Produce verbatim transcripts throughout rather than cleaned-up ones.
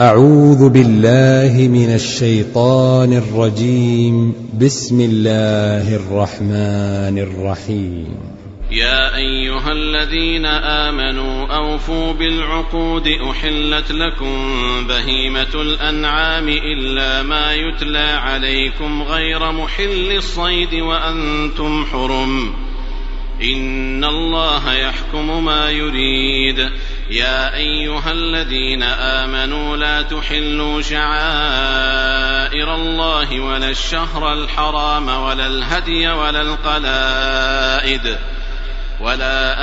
أعوذ بالله من الشيطان الرجيم. بسم الله الرحمن الرحيم. يا أيها الذين آمنوا أوفوا بالعقود أحلت لكم بهيمة الأنعام إلا ما يتلى عليكم غير محل الصيد وأنتم حرم إن الله يحكم ما يريد. يا أيها الذين آمنوا لا تحلوا شعائر الله ولا الشهر الحرام ولا الهدي ولا القلائد ولا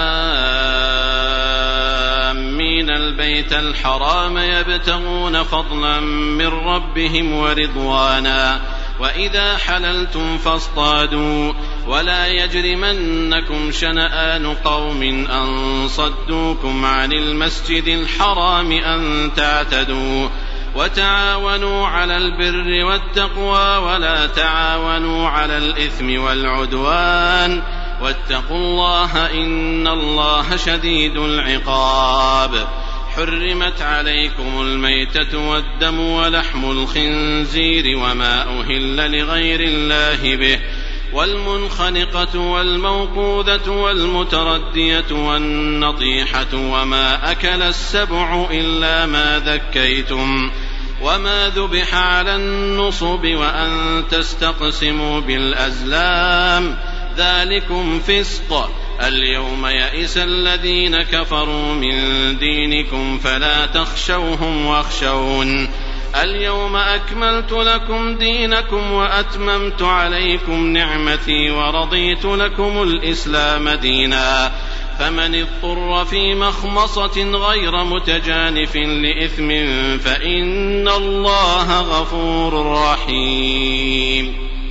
آمين البيت الحرام يبتغون فضلا من ربهم ورضوانا وإذا حللتم فاصطادوا ولا يجرمنكم شنآن قوم أن صدوكم عن المسجد الحرام أن تعتدوا وتعاونوا على البر والتقوى ولا تعاونوا على الإثم والعدوان واتقوا الله إن الله شديد العقاب. حرمت عليكم الميتة والدم ولحم الخنزير وما أهل لغير الله به والمنخنقة والموقوذة والمتردية والنطيحة وما أكل السبع إلا ما ذكيتم وما ذبح على النصب وأن تستقسموا بالأزلام ذلكم فسق. اليوم يئس الذين كفروا من دينكم فلا تخشوهم واخشون اليوم أكملت لكم دينكم وأتممت عليكم نعمتي ورضيت لكم الإسلام دينا فمن اضطر في مخمصة غير متجانف لإثم فإن الله غفور رحيم.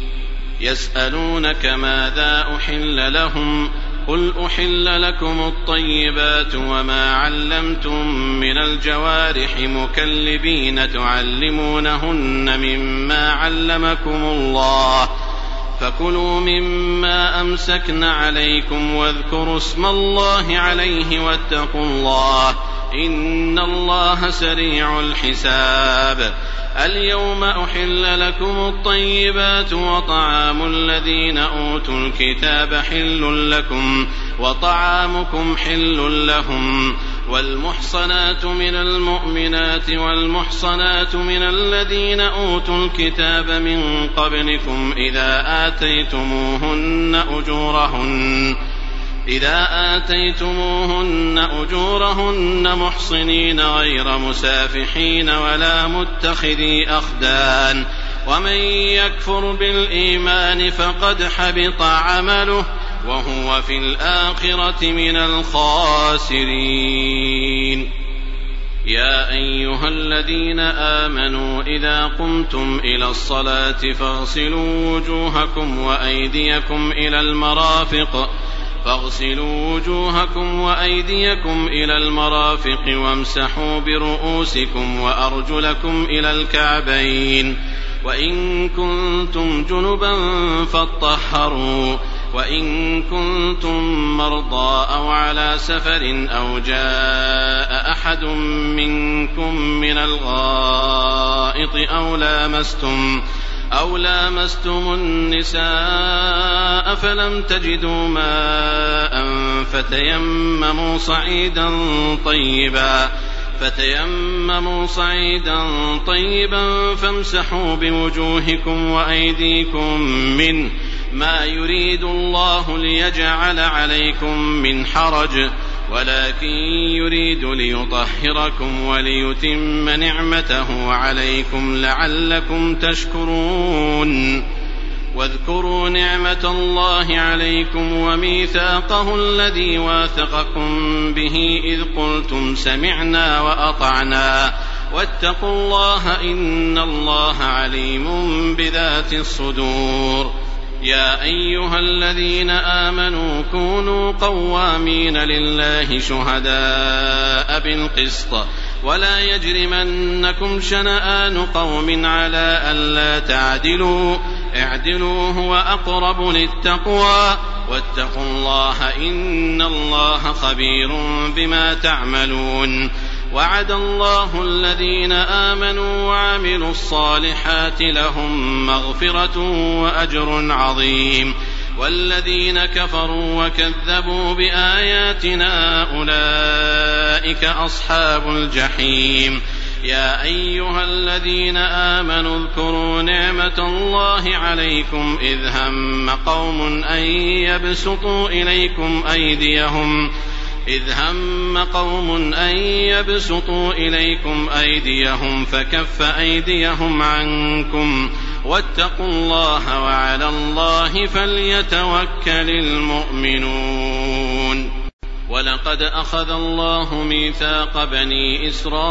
يسألونك ماذا أحل لهم قل أحل لكم الطيبات وما علمتم من الجوارح مكلبين تعلمونهن مما علمكم الله فكلوا مما أمسكن عليكم واذكروا اسم الله عليه واتقوا الله إن الله سريع الحساب. اليوم أحل لكم الطيبات وطعام الذين أوتوا الكتاب حل لكم وطعامكم حل لهم والمحصنات من المؤمنات والمحصنات من الذين أوتوا الكتاب من قبلكم إذا آتيتموهن أجورهن إذا آتيتموهن أجورهن محصنين غير مسافحين ولا متخذي أخدان ومن يكفر بالإيمان فقد حبط عمله وهو في الآخرة من الخاسرين. يا أيها الذين آمنوا إذا قمتم إلى الصلاة فاغسلوا وجوهكم وأيديكم إلى المرافق فاغسلوا وجوهكم وأيديكم إلى المرافق وامسحوا برؤوسكم وأرجلكم إلى الكعبين وإن كنتم جنبا فاطهروا وإن كنتم مرضى أو على سفر أو جاء أحد منكم من الغائط أو لامستم أو لامستم النساء فلم تجدوا ماء فتيمموا صعيدا طيبا فتيمموا صعيدا طيبا فامسحوا بوجوهكم وأيديكم منه ما يريد الله ليجعل عليكم من حرج ولكن يريد ليطهركم وليتم نعمته عليكم لعلكم تشكرون. واذكروا نعمة الله عليكم وميثاقه الذي واثقكم به إذ قلتم سمعنا وأطعنا واتقوا الله إن الله عليم بذات الصدور. يا أيها الذين آمنوا كونوا قوامين لله شهداء بالقسط ولا يجرمنكم شنآن قوم على ألا تعدلوا اعدلوا هو أقرب للتقوى واتقوا الله إن الله خبير بما تعملون. وعد الله الذين آمنوا وعملوا الصالحات لهم مغفرة وأجر عظيم والذين كفروا وكذبوا بآياتنا أولئك أصحاب الجحيم يا أيها الذين آمنوا اذكروا نعمة الله عليكم إذ هم قوم أن يبسطوا إليكم أيديهم إذ هم قوم أن يبسطوا إليكم أيديهم فكف أيديهم عنكم واتقوا الله وعلى الله فليتوكل المؤمنون ولقد أخذ الله ميثاق بني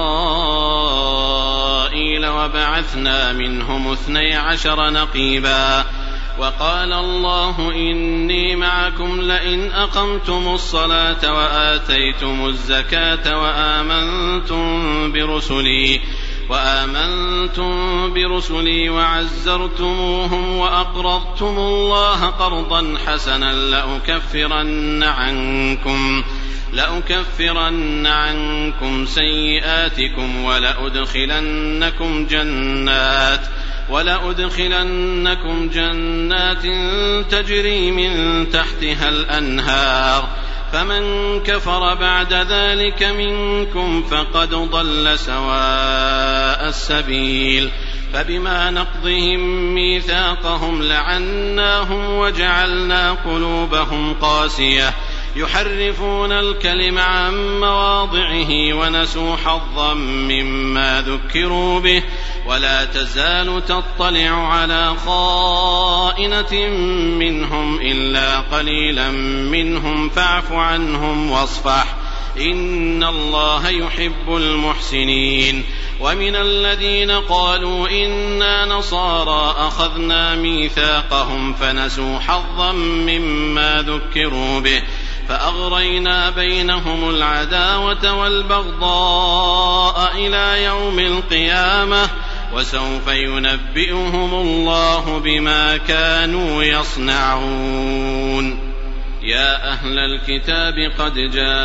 إسرائيل وبعثنا منهم اثني عشر نقيبا وقال الله إني معكم لئن أقمتم الصلاة وآتيتم الزكاة وآمنتم برسلي وآمنتم برسلي وعزرتموهم وأقرضتم الله قرضا حسنا لأكفرن عنكم لأكفرن عنكم سيئاتكم ولأدخلنكم جنات ولأدخلنكم جنات تجري من تحتها الأنهار فمن كفر بعد ذلك منكم فقد ضل سواء السبيل فبما نقضهم ميثاقهم لعناهم وجعلنا قلوبهم قاسية يحرفون الكلم عن مواضعه ونسوا حظا مما ذكروا به ولا تزال تطلع على خائنة منهم إلا قليلا منهم فاعف عنهم واصفح إن الله يحب المحسنين ومن الذين قالوا إنا نصارى أخذنا ميثاقهم فنسوا حظا مما ذكروا به فأغرينا بينهم العداوة والبغضاء إلى يوم القيامة وسوف ينبئهم الله بما كانوا يصنعون يا أهل الكتاب قد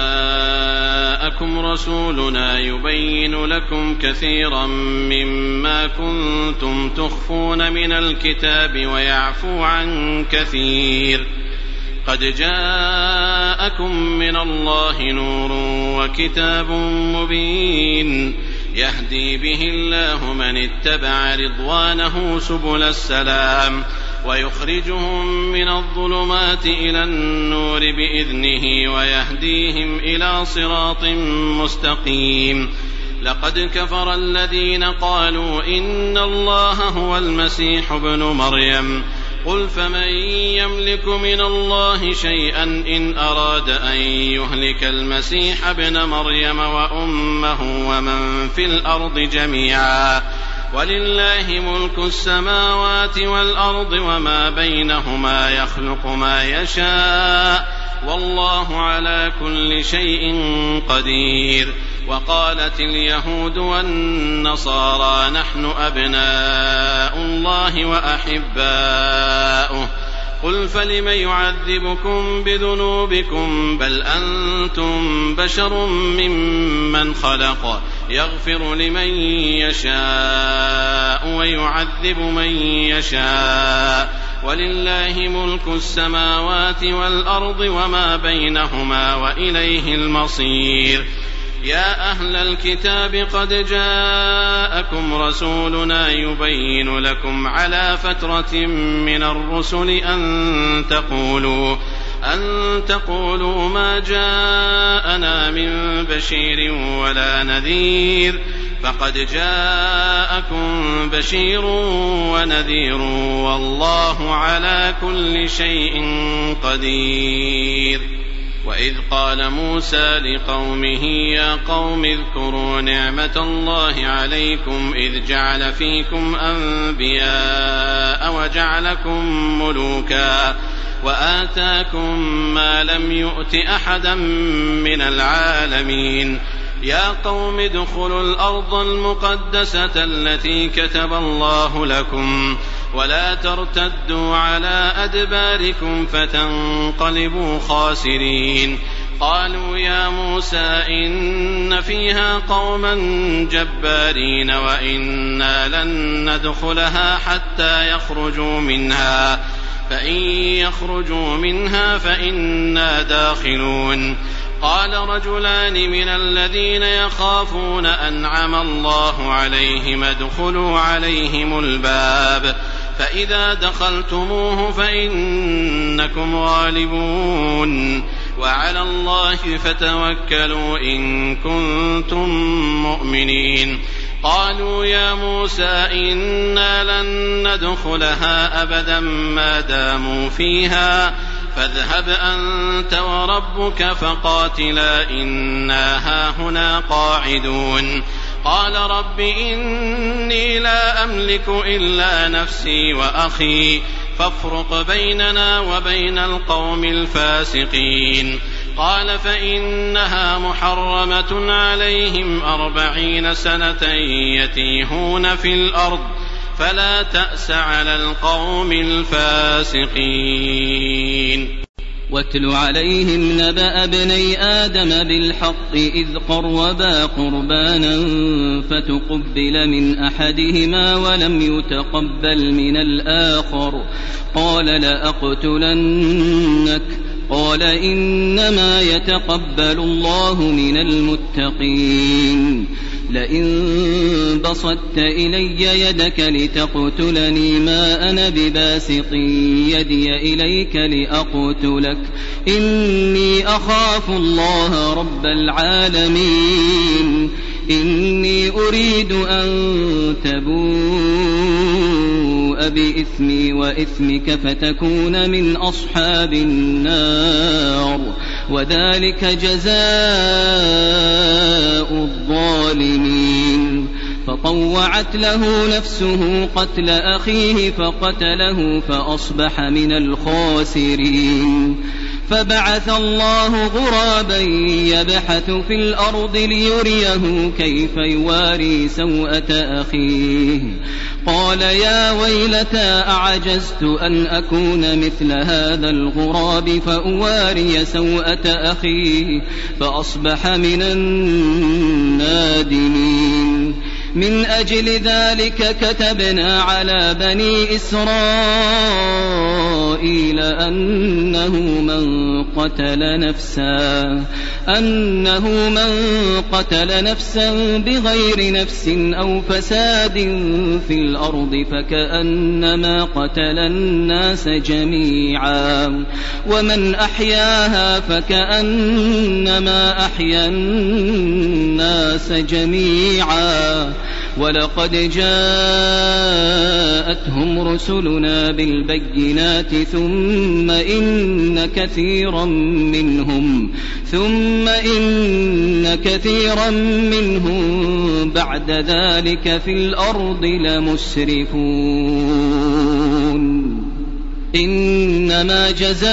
جاءكم رسولنا يبين لكم كثيرا مما كنتم تخفون من الكتاب ويعفو عن كثير قد جاءكم من الله نور وكتاب مبين يهدي به الله من اتبع رضوانه سبل السلام ويخرجهم من الظلمات إلى النور بإذنه ويهديهم إلى صراط مستقيم لقد كفر الذين قالوا إن الله هو المسيح ابن مريم قل فمن يملك من الله شيئا إن أراد أن يهلك المسيح ابن مريم وأمه ومن في الأرض جميعا ولله ملك السماوات والأرض وما بينهما يخلق ما يشاء والله على كل شيء قدير وقالت اليهود والنصارى نحن أبناء الله وأحباؤه قل فلم يعذبكم بذنوبكم بل أنتم بشر ممن خلق يغفر لمن يشاء ويعذب من يشاء ولله ملك السماوات والأرض وما بينهما وإليه المصير يا أهل الكتاب قد جاءكم رسولنا يبين لكم على فترة من الرسل أن تقولوا أن تقولوا ما جاءنا من بشير ولا نذير فقد جاءكم بشير ونذير والله على كل شيء قدير وإذ قال موسى لقومه يا قوم اذكروا نعمة الله عليكم إذ جعل فيكم أنبياء وجعلكم ملوكا وآتاكم ما لم يؤت أحدا من العالمين يا قوم ادخلوا الأرض المقدسة التي كتب الله لكم ولا ترتدوا على أدباركم فتنقلبوا خاسرين قالوا يا موسى إن فيها قوما جبارين وإنا لن ندخلها حتى يخرجوا منها فإن يخرجوا منها فإنا داخلون. قال رجلان من الذين يخافون أنعم الله عليهم ادخلوا عليهم الباب فإذا دخلتموه فإنكم غالبون وعلى الله فتوكلوا إن كنتم مؤمنين. قالوا يا موسى إنا لن ندخلها أبدا ما داموا فيها فاذهب أنت وربك فقاتلا إنا هاهنا قاعدون. قال رب إني لا أملك إلا نفسي وأخي فافرق بيننا وبين القوم الفاسقين. قال فإنها محرمة عليهم أربعين سنة يتيهون في الأرض فلا تأس على القوم الفاسقين. واتل عليهم نبأ ابني آدم بالحق إذ قربا قربانا فتقبل من أحدهما ولم يتقبل من الآخر قال لأقتلنك قال إنما يتقبل الله من المتقين. لئن بسطت إلي يدك لتقتلني ما أنا بباسط يدي إليك لأقتلك إني أخاف الله رب العالمين. إني أريد أن تبوء بإثمي وإثمك فتكون من أصحاب النار وذلك جزاء الظالمين. فطوعت له نفسه قتل أخيه فقتله فأصبح من الخاسرين. فبعث الله غرابا يبحث في الأرض ليريه كيف يواري سوءة أخيه قال يا ويلتى أعجزت أن أكون مثل هذا الغراب فأواري سوءة أخيه فأصبح من النادمين. من أجل ذلك كتبنا على بني إسرائيل أنه من قتل نفسا أنه من قتل نفسا بغير نفس أو فساد في الأرض فكأنما قتل الناس جميعا ومن أحياها فكأنما أحيا الناس جميعا. ولقد جاءتهم رسلنا بالبينات ثم إن كثيرا منهم ثم إن كثيرا منهم بعد ذلك في الأرض لمسرفون. إنما جزاء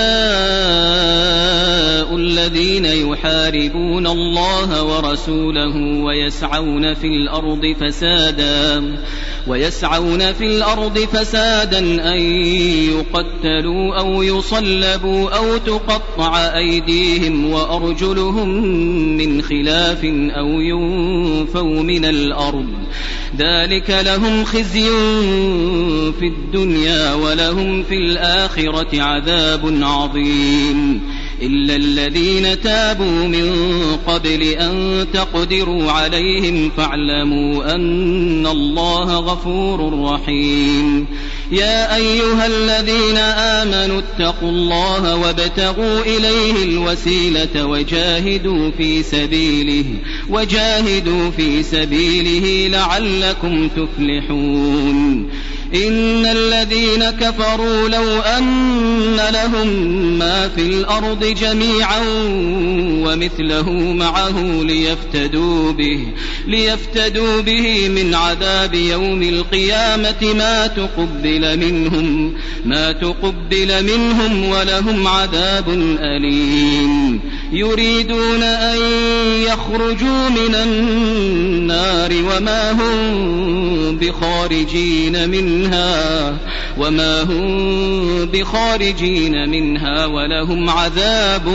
الذين يحاربون الله ورسوله ويسعون في الأرض فسادا ويسعون في الأرض فسادا أن يقتلوا أو يصلبوا أو تقطع أيديهم وأرجلهم من خلاف أو ينفوا من الأرض ذلك لهم خزي في الدنيا ولهم في الآخرة عذاب عظيم. إلا الذين تابوا من قبل أن تقدروا عليهم فاعلموا أن الله غفور رحيم. يا أيها الذين آمنوا اتقوا الله وابتغوا إليه الوسيلة وجاهدوا في سبيله وجاهدوا في سبيله لعلكم تفلحون. إن الذين كفروا لو أن لهم ما في الأرض جميعا ومثله معه ليفتدوا به, ليفتدوا به من عذاب يوم القيامة ما تقبل تقبل منهم ما تقبل منهم ولهم عذاب أليم يريدون أن يخرجوا من النار وما هم بخارجين منها وما هم بخارجين منها ولهم عذاب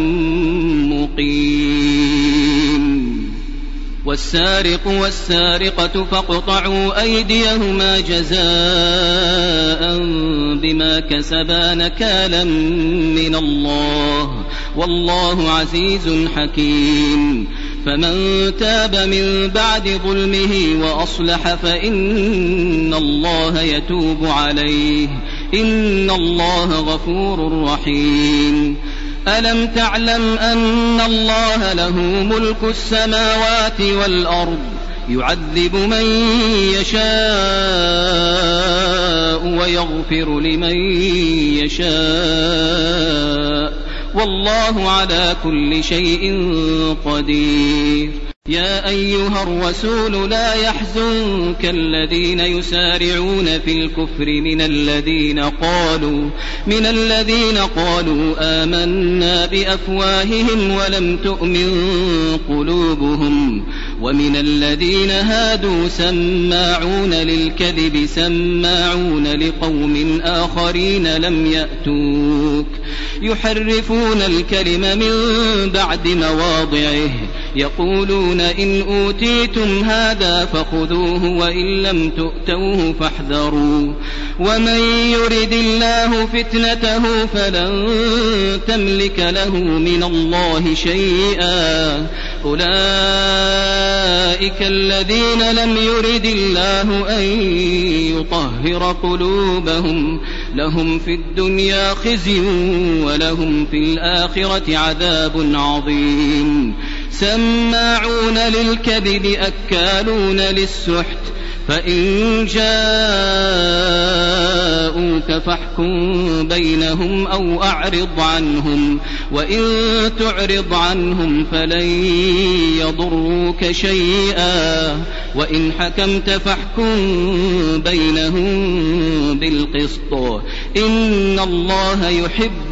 مقيم والسارق والسارقة فاقطعوا أيديهما جزاء بما كسبا نكالا من الله والله عزيز حكيم فمن تاب من بعد ظلمه وأصلح فإن الله يتوب عليه إن الله غفور رحيم ألم تعلم أن الله له ملك السماوات والأرض يعذب من يشاء ويغفر لمن يشاء والله على كل شيء قدير يا أيها الرسول لا يحزنك الذين يسارعون في الكفر من الذين قالوا من الذين قالوا آمنا بأفواههم ولم تؤمن قلوبهم ومن الذين هادوا سماعون للكذب سماعون لقوم آخرين لم يأتوك يحرفون الكلم من بعد مواضعه يقولون إن أوتيتم هذا فخذوه وإن لم تؤتوه فاحذروا ومن يرد الله فتنته فلن تملك له من الله شيئا أولئك الذين لم يرد الله أن يطهر قلوبهم لهم في الدنيا خزي ولهم في الآخرة عذاب عظيم سماعون للكذب أكالون للسحت فإن جاءوك فاحكم بينهم أو أعرض عنهم وإن تعرض عنهم فلن يضروك شيئا وإن حكمت فاحكم بينهم بالقسط إن الله يحب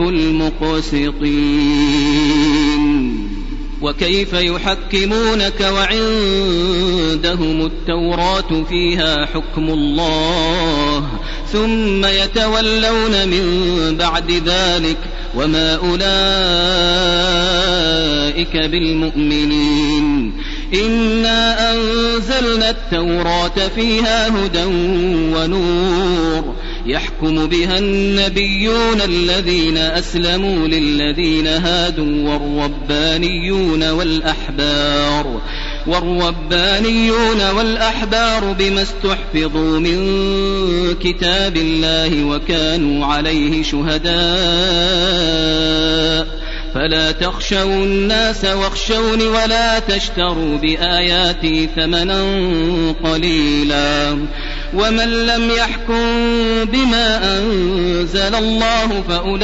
المقسطين وكيف يحكمونك وعندهم التوراة فيها حكم الله ثم يتولون من بعد ذلك وما أولئك بالمؤمنين إنا أنزلنا التوراة فيها هدى ونور يحكم بها النبيون الذين أسلموا للذين هادوا والربانيون والأحبار والربانيون والأحبار بما استحفظوا من كتاب الله وكانوا عليه شهداء فلا تخشوا الناس واخشوني ولا تشتروا بآياتي ثمنا قليلا ومن لم يحكم بما أنزل الله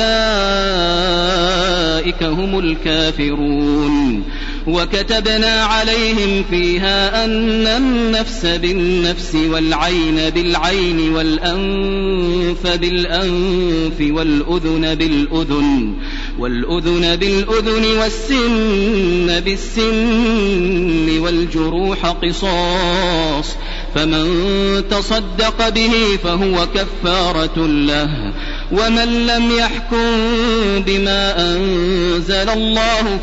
فأولئك هم الكافرون وكتبنا عليهم فيها أن النفس بالنفس والعين بالعين والأنف بالأنف والأذن بالأذن والأذن بالأذن والسن بالسن والجروح قصاص فمن تصدق به فهو كفارة له ومن لم يحكم بما أنزل الله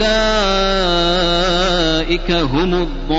فأولئك هم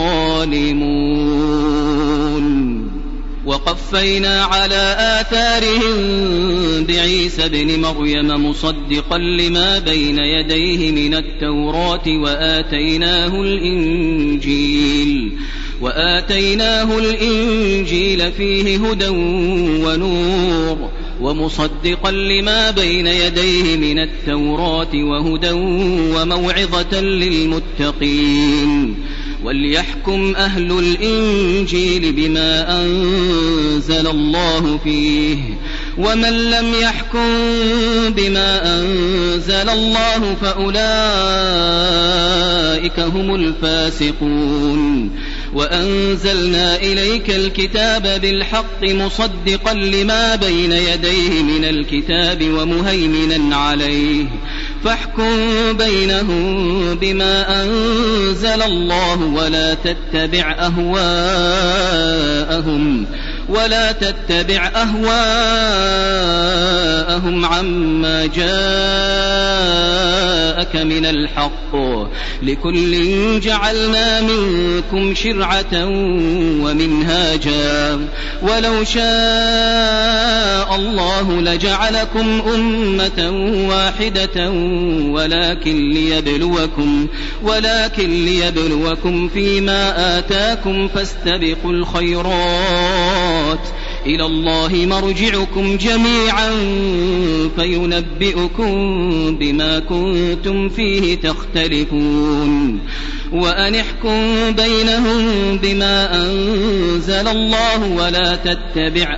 الظالمون وقفينا على آثارهم بعيسى ابن مريم مصدقا لما بين يديه من التوراة وآتيناه الإنجيل وآتيناه الإنجيل فيه هدى ونور ومصدقا لما بين يديه من التوراة وهدى وموعظة للمتقين وليحكم أهل الإنجيل بما أنزل الله فيه ومن لم يحكم بما أنزل الله فأولئك هم الفاسقون وأنزلنا إليك الكتاب بالحق مصدقا لما بين يديه من الكتاب ومهيمنا عليه فاحكم بينهم بما أنزل الله ولا تتبع أهواءهم ولا تتبع أهواءهم عما جاءك من الحق لكل جعلنا منكم شرعة ومنهاجا ولو شاء الله لجعلكم أمة واحدة ولكن ليبلوكم ولكن ليبلوكم فيما آتاكم فاستبقوا الخيرات إلى الله مرجعكم جميعا فينبئكم بما كنتم فيه تختلفون وأن احكم بينهم بما أنزل الله ولا تتبع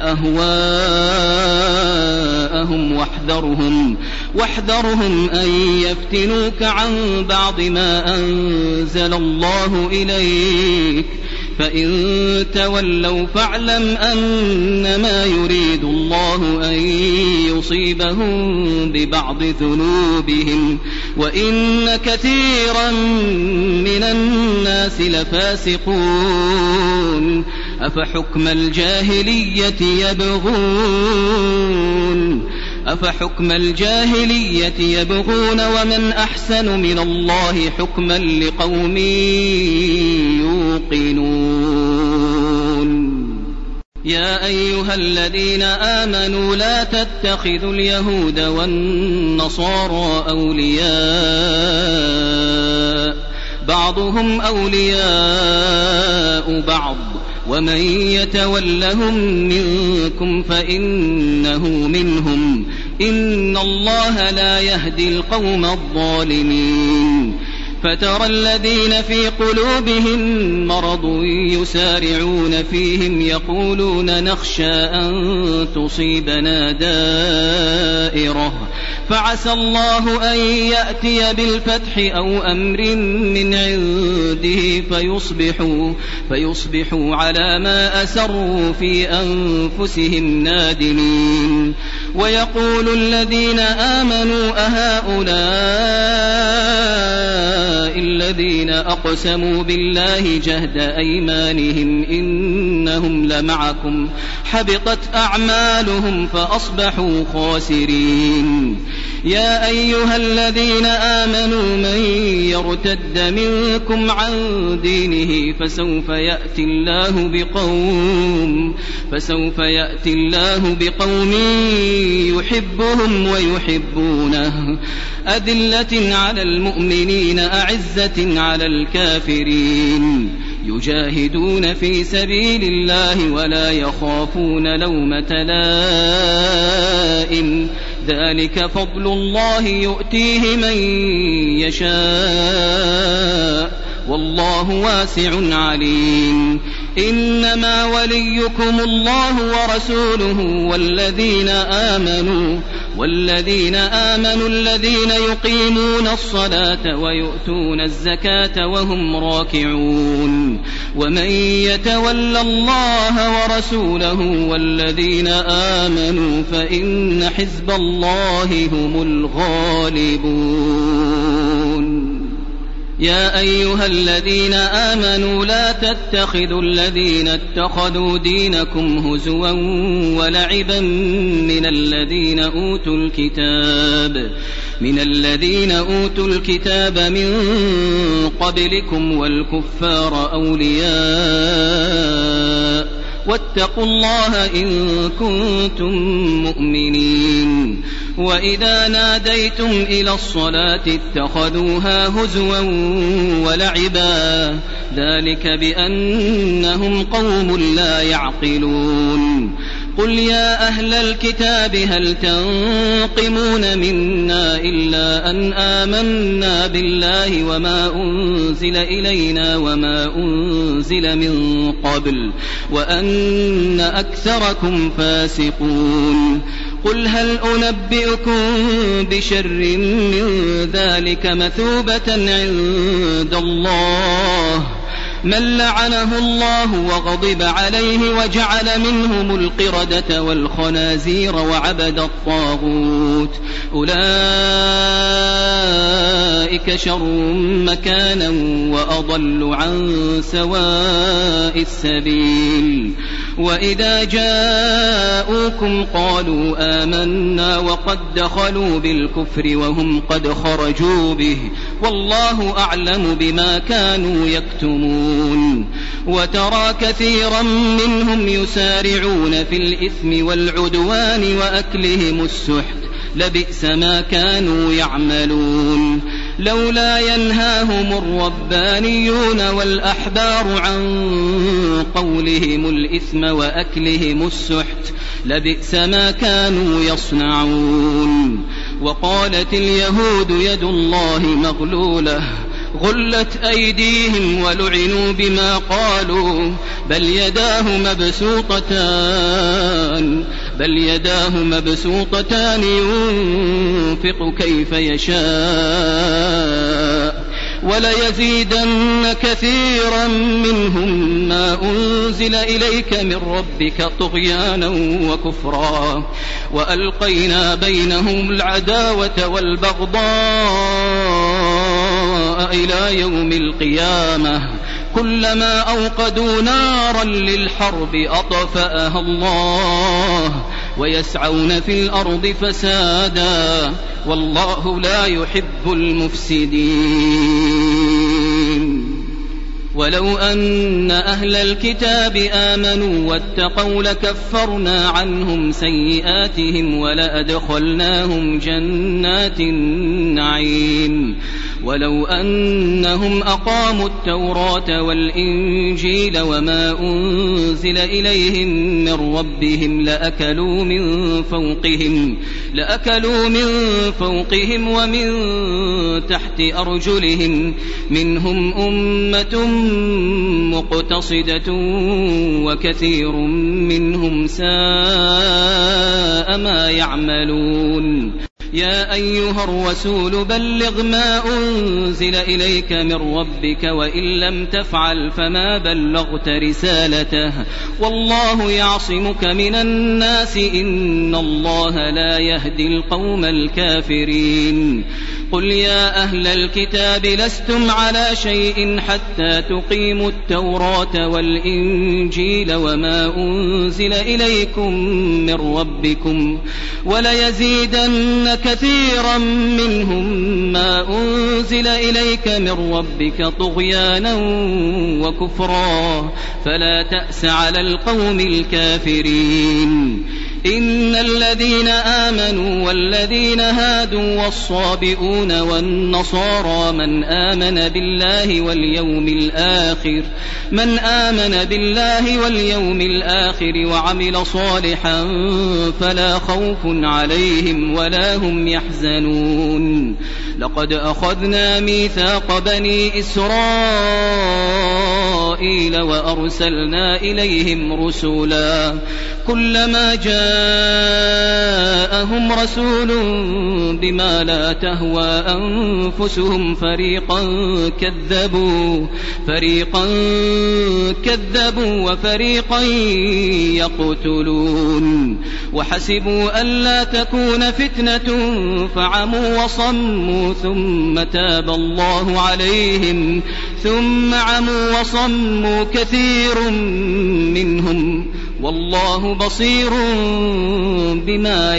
أهواءهم واحذرهم واحذرهم أن يفتنوك عن بعض ما أنزل الله إليك فإن تولوا فاعلم أنما يريد الله أن يصيبهم ببعض ذنوبهم وإن كثيرا من الناس لفاسقون أفحكم الجاهلية يبغون أفحكم الجاهلية يبغون ومن أحسن من الله حكما لقوم يوقنون يا أيها الذين آمنوا لا تتخذوا اليهود والنصارى أولياء بعضهم أولياء بعض ومن يتولهم منكم فإنه منهم إن الله لا يهدي القوم الظالمين فترى الذين في قلوبهم مرض يسارعون فيهم يقولون نخشى أن تصيبنا دائرة فعسى الله أن يأتي بالفتح أو أمر من عنده فيصبحوا, فيصبحوا على ما أسروا في أنفسهم نادمين ويقول الذين آمنوا أهؤلاء الذين أقسموا بالله جهد أيمانهم إنهم لمعكم حبطت أعمالهم فأصبحوا خاسرين يا أيها الذين آمنوا من يرتد منكم عن دينه فسوف يأتي الله بقوم فسوف يأتي الله بقوم يحبهم ويحبونه أذلة على المؤمنين أعزة على الكافرين يجاهدون في سبيل الله ولا يخافون لومة لائم ذلك فضل الله يؤتيه من يشاء والله واسع عليم إنما وليكم الله ورسوله والذين آمنوا والذين آمنوا الذين يقيمون الصلاة ويؤتون الزكاة وهم راكعون ومن يتول الله ورسوله والذين آمنوا فإن حزب الله هم الغالبون يا أيها الذين آمنوا لا تتخذوا الذين اتخذوا دينكم هزوا ولعبا من الذين أوتوا الكتاب من الذين أوتوا الكتاب من قبلكم والكفار أولياء واتقوا الله إن كنتم مؤمنين وإذا ناديتم إلى الصلاة اتخذوها هزوا ولعبا ذلك بأنهم قوم لا يعقلون قل يا أهل الكتاب هل تنقمون منا إلا أن آمنا بالله وما أنزل إلينا وما أنزل من قبل وأن أكثركم فاسقون قل هل أنبئكم بشر من ذلك مثوبة عند الله من لعنه الله وغضب عليه وجعل منهم القردة والخنازير وعبد الطاغوت أولئك شر مكانا وأضل عن سواء السبيل. وإذا جاءوكم قالوا آمنا وقد دخلوا بالكفر وهم قد خرجوا به والله أعلم بما كانوا يكتمون. وترى كثيرا منهم يسارعون في الإثم والعدوان وأكلهم السحت لبئس ما كانوا يعملون. لولا ينهاهم الربانيون والأحبار عن قولهم الإثم وأكلهم السحت لبئس ما كانوا يصنعون. وقالت اليهود يد الله مغلولة غلت أيديهم ولعنوا بما قالوا بل يداه مبسوطتان بل يداه مبسوطتان ينفق كيف يشاء وليزيدن كثيرا منهم ما أنزل إليك من ربك طغيانا وكفرا وألقينا بينهم العداوة والبغضاء إلى يوم القيامة كلما أوقدوا نارا للحرب أطفأها الله ويسعون في الأرض فسادا والله لا يحب المفسدين. ولو أن أهل الكتاب آمنوا واتقوا لكفرنا عنهم سيئاتهم ولأدخلناهم جنات النعيم. ولو أنهم أقاموا التوراة والإنجيل وما أنزل إليهم من ربهم لأكلوا من فوقهم لأكلوا من فوقهم ومن تحت أرجلهم منهم أمة مقتصدة وكثير منهم ساء ما يعملون. يا أيها الرسول بلغ ما أنزل إليك من ربك وإن لم تفعل فما بلغت رسالته والله يعصمك من الناس إن الله لا يهدي القوم الكافرين. قل يا أهل الكتاب لستم على شيء حتى تقيموا التوراة والإنجيل وما أنزل إليكم من ربكم وليزيدن كثيرا منهم ما أنزل إليك من ربك طغيانا وكفرا فلا تأس على القوم الكافرين. إن الذين آمنوا والذين هادوا والصابئون والنصارى من آمن بالله واليوم الآخر من آمن بالله واليوم الآخر وعمل صالحا فلا خوف عليهم ولا هم يحزنون. لقد أخذنا ميثاق بني إسرائيل وأرسلنا إليهم رسولا كلما جاءهم رسول بما لا تهوى أنفسهم فريقا كذبوا فريقا كذبوا وفريقا يقتلون. وحسبوا ألا تكون فتنة فعموا وصموا ثم تاب الله عليهم ثم عموا وصموا كثير منهم والله بصير بما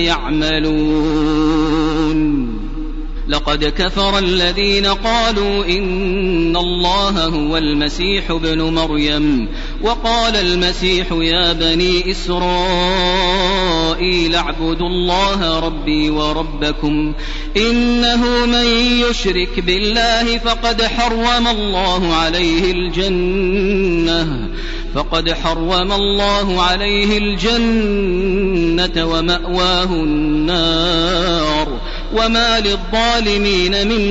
يعملون. لقد كفر الذين قالوا إن الله هو المسيح ابن مريم وقال المسيح يا بني إسرائيل اعبدوا الله ربي وربكم إنه من يشرك بالله فقد حرم الله عليه الجنة فقد حرم الله عليه الجنة ومأواه النار وما للظالمين من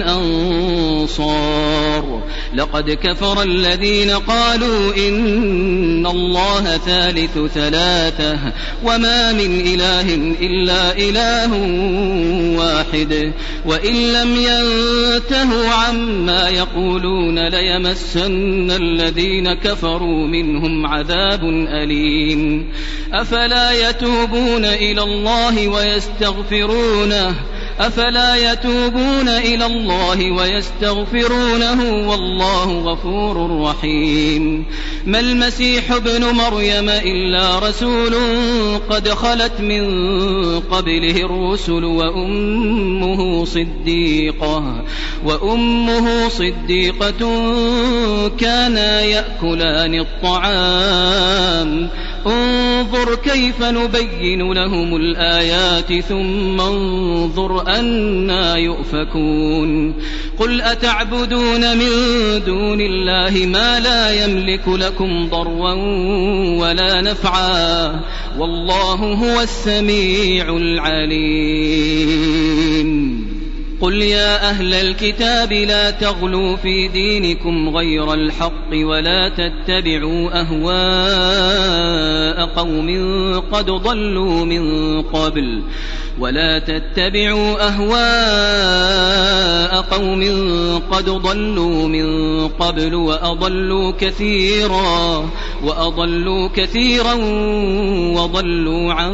أنصار لقد كفر الذين قالوا إن الله ثالث ثلاثة وما من إله إلا إله واحد وإن لم ينتهوا عما يقولون ليمسن الذين كفروا منهم عذاب أليم أفلا يتوبون إلى الله ويستغفرونه أفلا يتوبون إلى الله ويستغفرونه والله غفور رحيم ما المسيح ابن مريم إلا رسول قد خلت من قبله الرسل وأمه صديقة وأمه صديقة كانا يأكلان الطعام انظر كيف نبين لهم الآيات ثم انظر أنى يؤفكون قل أتعبدون من دون الله ما لا يملك لكم ضرا ولا نفعا والله هو السميع العليم قل يا أهل الكتاب لا تغلوا في دينكم غير الحق ولا تتبعوا أهواء قوم قد ضلوا من قبل ولا تتبعوا أهواء قوم قد ضلوا من قبل وأضلوا كثيرا وأضلوا كثيرا وضلوا عن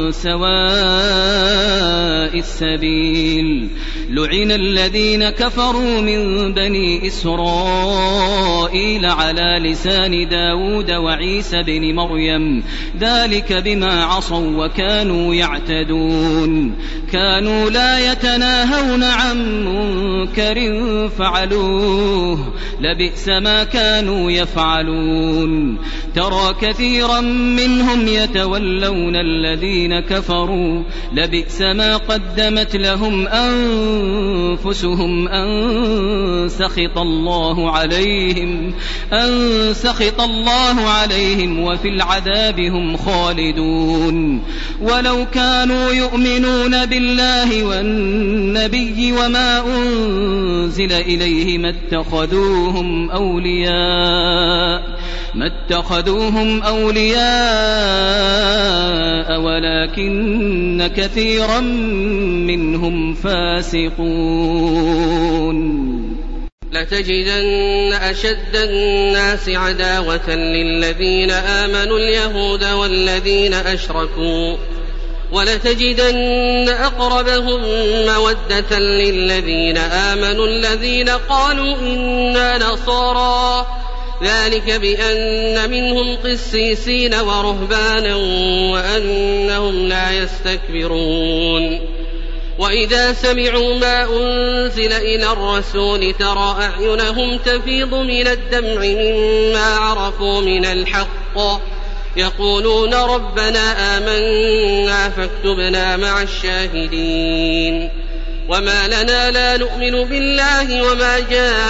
سواء السبيل لعن الذين كفروا من بني إسرائيل على لسان داود وعيسى بن مريم ذلك بما عصوا وكانوا يعتدون كانوا لا يتناهون عن منكر فعلوه لبئس ما كانوا يفعلون ترى كثيرا منهم يتولون الذين كفروا لبئس ما قدمت لهم أنفسهم أن سخط الله عليهم أن سخط الله عليهم وفي العذاب هم خالدون ولو كانوا يؤمنون بالله والنبي وما أنزل إليه ما اتخذوهم أولياء ما اتخذوهم أولياء ولكن كثيرا منهم فاسقون لتجدن أشد الناس عداوة للذين آمنوا اليهود والذين أشركوا ولتجدن أقربهم مودة للذين آمنوا الذين قالوا إنا نصارى ذلك بأن منهم قسيسين ورهبانا وأنهم لا يستكبرون وإذا سمعوا ما أنزل إلى الرسول ترى أعينهم تفيض من الدمع مما عرفوا من الحق يقولون ربنا آمنا فاكتبنا مع الشاهدين وما لنا لا نؤمن بالله وما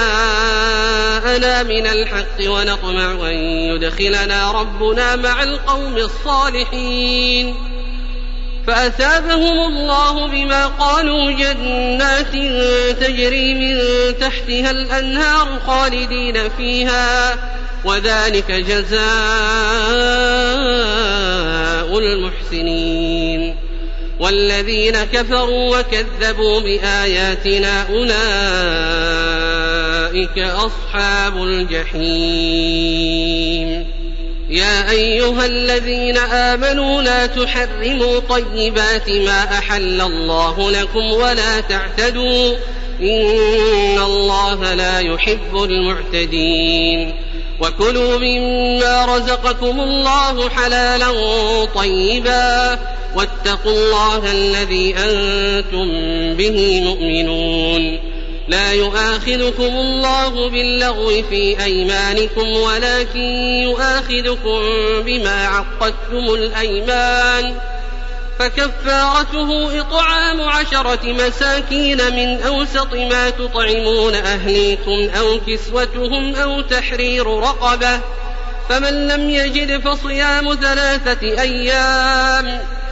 جاءنا من الحق ونطمع أن يدخلنا ربنا مع القوم الصالحين فأثابهم الله بما قالوا جنات تجري من تحتها الأنهار خالدين فيها وذلك جزاء المحسنين والذين كفروا وكذبوا بآياتنا أولئك أصحاب الجحيم يا أيها الذين آمنوا لا تحرموا طيبات ما أحل الله لكم ولا تعتدوا إن الله لا يحب المعتدين وكلوا مما رزقكم الله حلالا طيبا واتقوا الله الذي أنتم به مؤمنون لا يؤاخذكم الله باللغو في أيمانكم ولكن يؤاخذكم بما عقدتم الأيمان فكفارته إطعام عشرة مساكين من أوسط ما تطعمون أهليكم أو كسوتهم أو تحرير رقبة فمن لم يجد فصيام ثلاثة أيام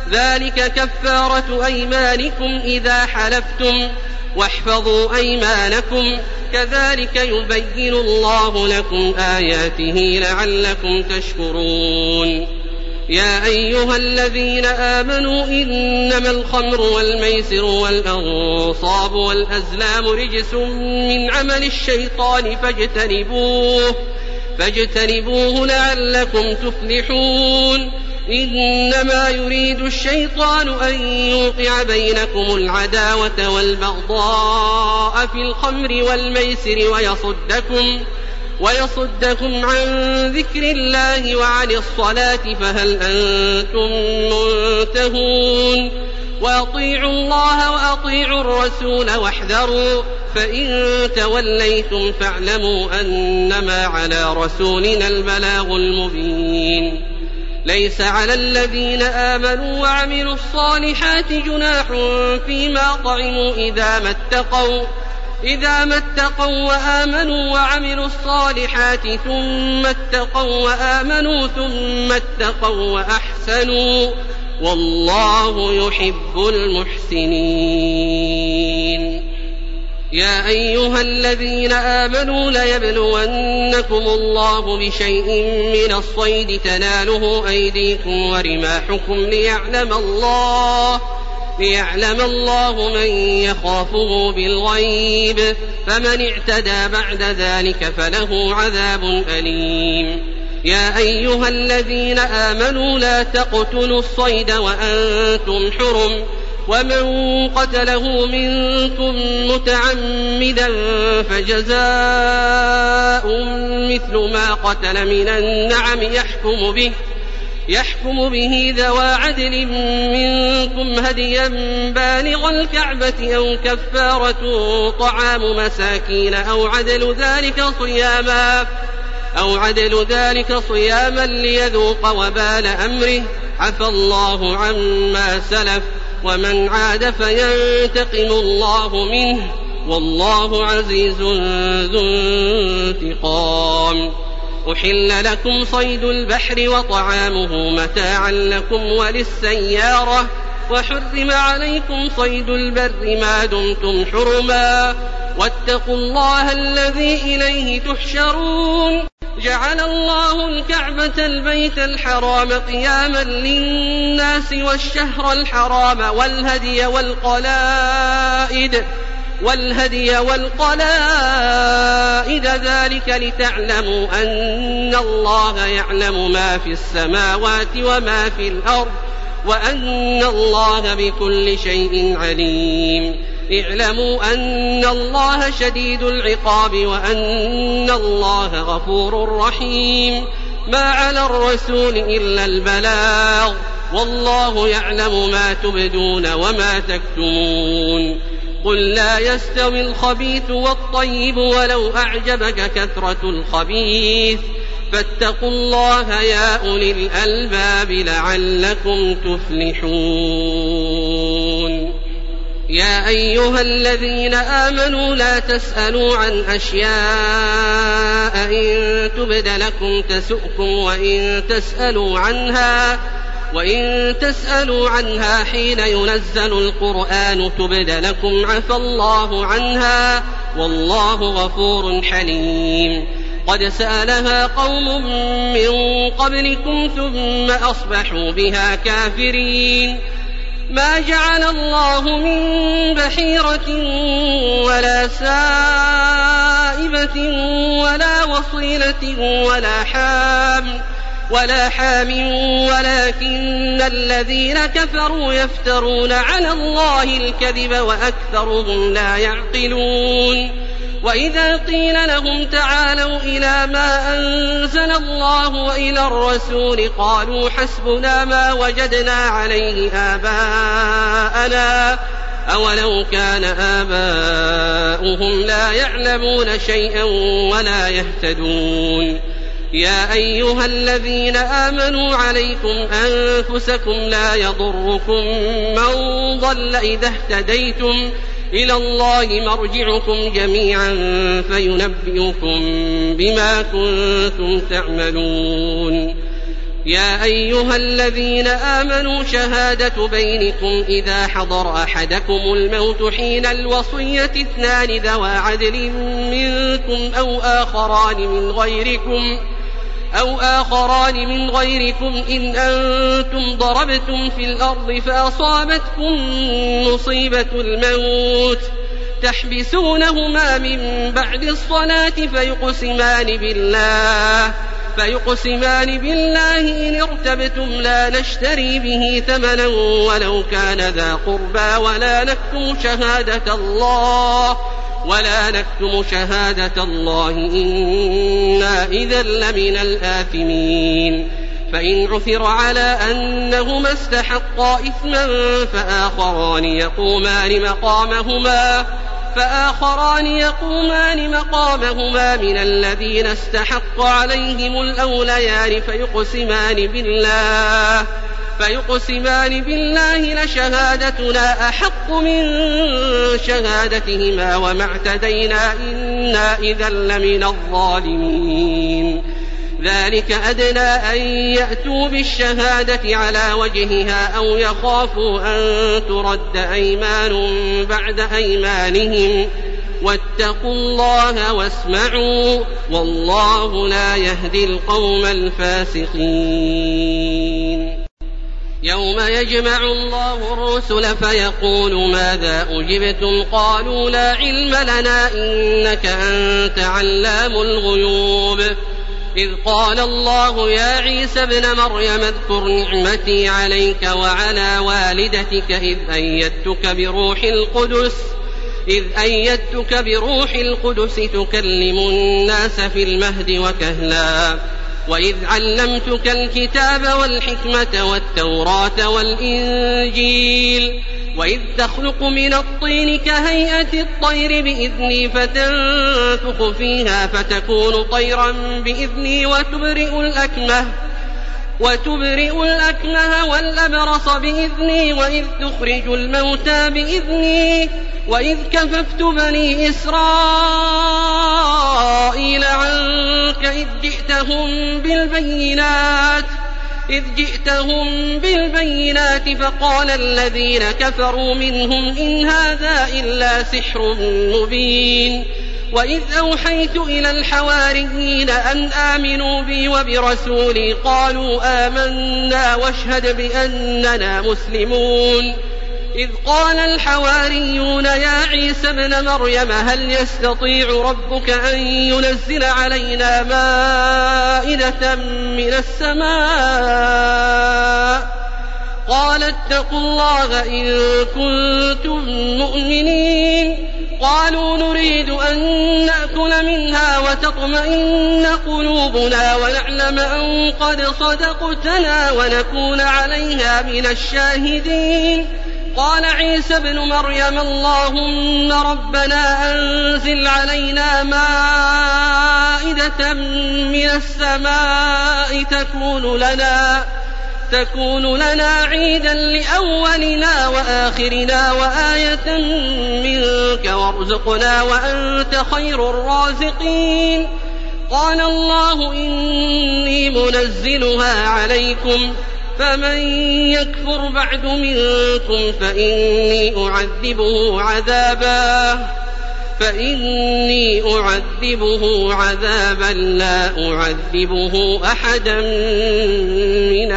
ذلك كفارة أيمانكم إذا حلفتم واحفظوا أيمانكم كذلك يبين الله لكم آياته لعلكم تشكرون. يا أيها الذين آمنوا إنما الخمر والميسر والأنصاب والأزلام رجس من عمل الشيطان فاجتنبوه, فاجتنبوه لعلكم تفلحون. إنما يريد الشيطان أن يوقع بينكم العداوة والبغضاء في الخمر والميسر ويصدكم, ويصدكم عن ذكر الله وعن الصلاة فهل أنتم منتهون. وأطيعوا الله وأطيعوا الرسول واحذروا فإن توليتم فاعلموا أنما على رسولنا البلاغ المبين. ليس على الذين آمنوا وعملوا الصالحات جناح فيما طعموا إذا ما اتقوا إذا ما اتقوا وآمنوا وعملوا الصالحات ثم اتقوا وآمنوا ثم اتقوا وأحسنوا والله يحب المحسنين. يا أيها الذين آمنوا ليبلونكم الله بشيء من الصيد تناله أيديكم ورماحكم ليعلم الله ليعلم الله من يخافه بالغيب فمن اعتدى بعد ذلك فله عذاب أليم. يا أيها الذين آمنوا لا تقتلوا الصيد وأنتم حرم ومن قتله منكم متعمدا فجزاء مثل ما قتل من النعم يحكم به يحكم به ذوى عدل منكم هديا بالغ الكعبة أو كفارة طعام مساكين أو عدل ذلك صياما أو عدل ذلك صياما ليذوق وبال أمره عفى الله عما سلف ومن عاد فينتقم الله منه والله عزيز ذو انتقام. أحل لكم صيد البحر وطعامه متاعا لكم وللسيارة وحرم عليكم صيد البر ما دمتم حرما واتقوا الله الذي إليه تحشرون. جعل الله الكعبة البيت الحرام قياما للناس والشهر الحرام والهدي والقلائد والهدي والقلائد ذلك لتعلموا أن الله يعلم ما في السماوات وما في الأرض وأن الله بكل شيء عليم. اعلموا أن الله شديد العقاب وأن الله غفور رحيم. ما على الرسول إلا البلاغ والله يعلم ما تبدون وما تكتمون. قل لا يستوي الخبيث والطيب ولو أعجبك كثرة الخبيث فاتقوا الله يا أولي الألباب لعلكم تفلحون. يا أيها الذين آمنوا لا تسألوا عن أشياء إن تبد لكم تسؤكم وإن تسألوا عنها وإن تسألوا عنها حين ينزل القرآن تبد لكم عفى الله عنها والله غفور حليم. قد سألها قوم من قبلكم ثم أصبحوا بها كافرين. ما جعل الله من بحيرة ولا سائبة ولا وصيلة ولا حام ولا حام ولكن الذين كفروا يفترون على الله الكذب وأكثرهم لا يعقلون. وإذا قيل لهم تعالوا إلى ما أنزل الله وإلى الرسول قالوا حسبنا ما وجدنا عليه آباءنا أولو كان آباؤهم لا يعلمون شيئا ولا يهتدون. يا أيها الذين آمنوا عليكم أنفسكم لا يضركم من ضل إذا اهتديتم إلى الله مرجعكم جميعا فينبئكم بما كنتم تعملون. يا أيها الذين آمنوا شهادة بينكم إذا حضر أحدكم الموت حين الوصية اثنان ذوى عدل منكم أو آخران من غيركم أو آخران من غيركم إن أنتم ضربتم في الأرض فأصابتكم مصيبة الموت تحبسونهما من بعد الصلاة فيقسمان بالله فيقسمان بالله إن ارتبتم لا نشتري به ثمنا ولو كان ذا قربى ولا نكتم شهادة الله ولا نكتم شهادة الله إنا إذا لمن الآثمين فإن عثر على أنهما استحقا إثما فآخران يقومان مقامهما فآخران يقومان مقامهما من الذين استحق عليهم الأوليان فيقسمان بالله فيقسمان بالله لشهادتنا أحق من شهادتهما وما اعتدينا إنا إذا لمن الظالمين ذلك أدنى أن يأتوا بالشهادة على وجهها أو يخافوا أن ترد أيمان بعد أيمانهم واتقوا الله واسمعوا والله لا يهدي القوم الفاسقين يوم يجمع الله الرسل فيقول ماذا أجبتم قالوا لا علم لنا إنك أنت علام الغيوب إذ قال الله يا عيسى ابن مريم اذكر نعمتي عليك وعلى والدتك إذ أيدتك بروح القدس إذ أيدتك بروح القدس تكلم الناس في المهد وكهلا وإذ علمتك الكتاب والحكمة والتوراة والإنجيل وإذ تخلق من الطين كهيئة الطير بإذني فتنفخ فيها فتكون طيرا بإذني وتبرئ الأكمه وتبرئ الأكمه والأبرص بإذني وإذ تخرج الموتى بإذني وإذ كففت بني إسرائيل عنك إذ جئتهم بالبينات إذ جئتهم بالبينات فقال الذين كفروا منهم إن هذا إلا سحر مبين وإذ أوحيت إلى الحواريين أن آمنوا بي وبرسولي قالوا آمنا واشهد بأننا مسلمون إذ قال الحواريون يا عيسى ابن مريم هل يستطيع ربك أن ينزل علينا مائدة من السماء قال اتقوا الله إن كنتم مؤمنين قالوا نريد أن نأكل منها وتطمئن قلوبنا ونعلم أن قد صدقتنا ونكون عليها من الشاهدين قال عيسى ابن مريم اللهم ربنا أنزل علينا مائدة من السماء تكون لنا تكون لنا عيدا لأولنا وآخرنا وآية منك وارزقنا وأنت خير الرازقين قال الله إني منزلها عليكم فمن يكفر بعد منكم فإني أعذبه عذابا فإني أعذبه عذابا لا أعذبه أحدا من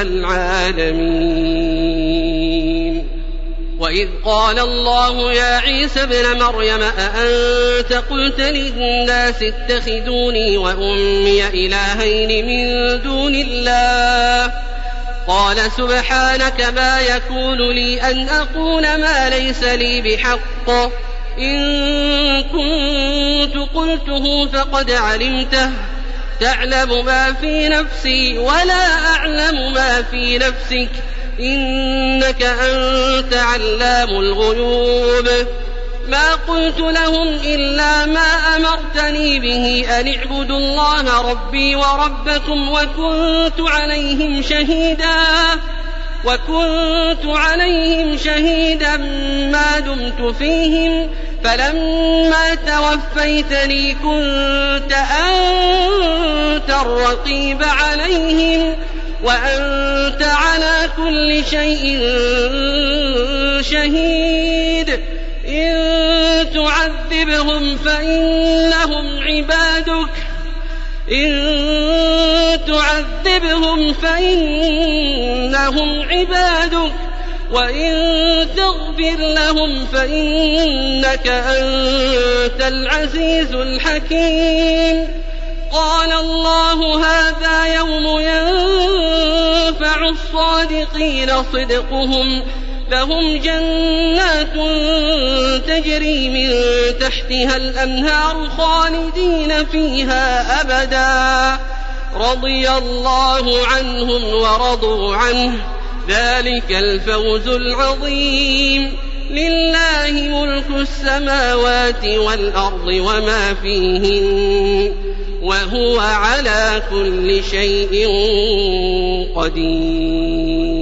العالمين وإذ قال الله يا عيسى ابن مريم أأنت قلت للناس اتخذوني وأمي إلهين من دون الله قال سبحانك ما يكون لي أن أقول ما ليس لي بحق إن كنت قلته فقد علمته تعلم ما في نفسي ولا أعلم ما في نفسك إنك أنت علام الغيوب ما قلت لهم إلا ما أمرتني به أن اعبدوا الله ربي وربكم وكنت عليهم شهيدا وكنت عليهم شهيدا ما دمت فيهم فلما توفيتني كنت أنت الرقيب عليهم وأنت على كل شيء شهيد إن تعذبهم فإنهم عبادك إن تعذبهم فإنهم عبادك وإن تغفر لهم فإنك أنت العزيز الحكيم قال الله هذا يوم ينفع الصادقين صدقهم لهم جنات تجري من تحتها الأنهار خالدين فيها أبدا رضي الله عنهم ورضوا عنه ذلك الفوز العظيم لله ملك السماوات والأرض وما فيهن وهو على كل شيء قدير